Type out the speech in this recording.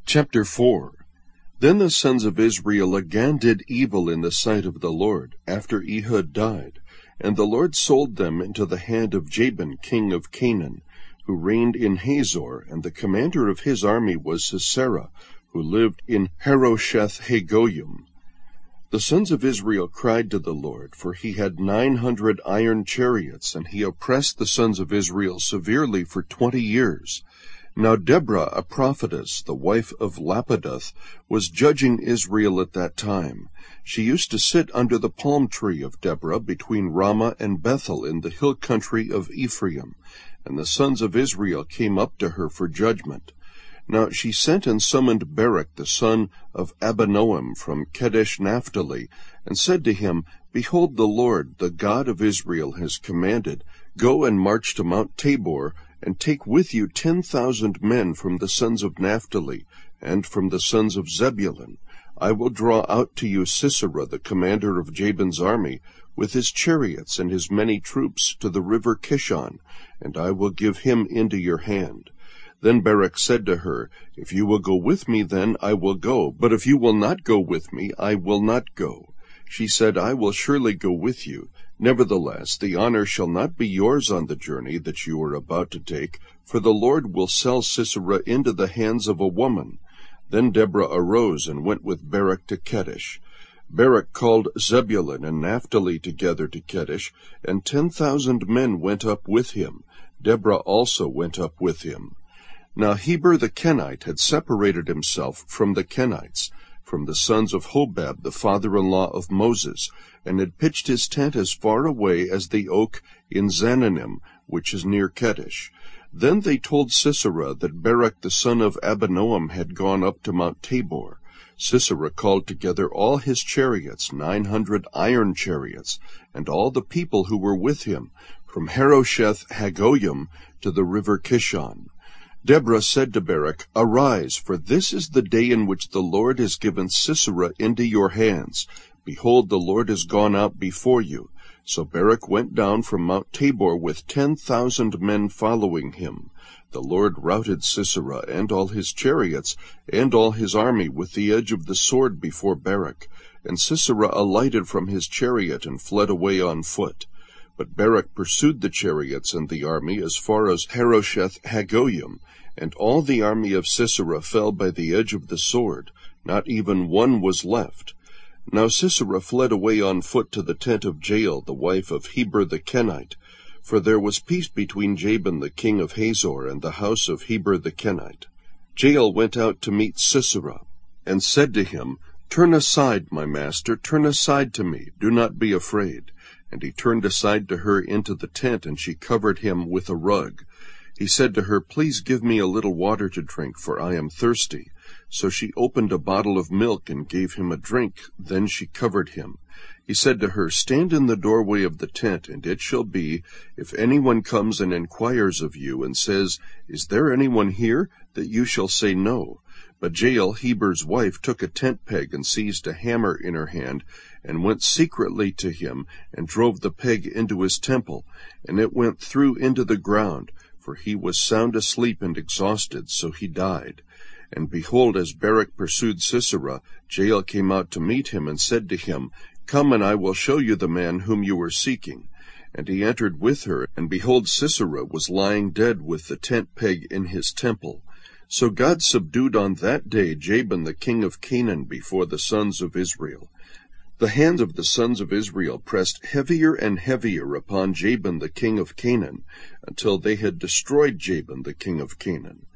Chapter 4. Then the sons of Israel again did evil in the sight of the Lord, after Ehud died. And the Lord sold them into the hand of Jabin king of Canaan, who reigned in Hazor, and the commander of his army was Sisera, who lived in Harosheth-Hagoyim. The sons of Israel cried to the Lord, for he had 900 iron chariots, and he oppressed the sons of Israel severely for 20 years. Now Deborah, a prophetess, the wife of Lapidoth, was judging Israel at that time. She used to sit under the palm tree of Deborah between Ramah and Bethel in the hill country of Ephraim. And the sons of Israel came up to her for judgment. Now she sent and summoned Barak the son of Abinoam from Kedesh Naphtali, and said to him, Behold, the Lord, the God of Israel, has commanded, Go and march to Mount Tabor, and take with you 10,000 men from the sons of Naphtali, and from the sons of Zebulun. I will draw out to you Sisera, the commander of Jabin's army, with his chariots and his many troops, to the river Kishon, and I will give him into your hand. Then Barak said to her, If you will go with me, then I will go, but if you will not go with me, I will not go. She said, I will surely go with you. Nevertheless, the honor shall not be yours on the journey that you are about to take, for the Lord will sell Sisera into the hands of a woman. Then Deborah arose and went with Barak to Kedesh. Barak called Zebulun and Naphtali together to Kedesh, and 10,000 men went up with him. Deborah also went up with him. Now Heber the Kenite had separated himself from the Kenites, from the sons of Hobab, the father-in-law of Moses, and had pitched his tent as far away as the oak in Zananim, which is near Kedesh. Then they told Sisera that Barak the son of Abinoam had gone up to Mount Tabor. Sisera called together all his chariots, 900 iron chariots, and all the people who were with him, from Harosheth-Hagoyim to the river Kishon. Deborah said to Barak, Arise, for this is the day in which the Lord has given Sisera into your hands. Behold, the Lord has gone out before you. So Barak went down from Mount Tabor with 10,000 men following him. The Lord routed Sisera and all his chariots and all his army with the edge of the sword before Barak. And Sisera alighted from his chariot and fled away on foot. But Barak pursued the chariots and the army as far as Harosheth-Hagoyim, and all the army of Sisera fell by the edge of the sword. Not even one was left. Now Sisera fled away on foot to the tent of Jael, the wife of Heber the Kenite, for there was peace between Jabin the king of Hazor and the house of Heber the Kenite. Jael went out to meet Sisera, and said to him, Turn aside, my master, turn aside to me, do not be afraid. And he turned aside to her into the tent, and she covered him with a rug. He said to her, Please give me a little water to drink, for I am thirsty. So she opened a bottle of milk and gave him a drink. Then she covered him. He said to her, Stand in the doorway of the tent, and it shall be, if anyone comes and inquires of you, and says, Is there anyone here? That you shall say no. But Jael, Heber's wife, took a tent peg and seized a hammer in her hand, and went secretly to him, and drove the peg into his temple, and it went through into the ground, for he was sound asleep and exhausted, so he died. And behold, as Barak pursued Sisera, Jael came out to meet him, and said to him, Come, and I will show you the man whom you are seeking. And he entered with her, and behold, Sisera was lying dead with the tent peg in his temple. So God subdued on that day Jabin the king of Canaan before the sons of Israel. The hands of the sons of Israel pressed heavier and heavier upon Jabin the king of Canaan, until they had destroyed Jabin the king of Canaan.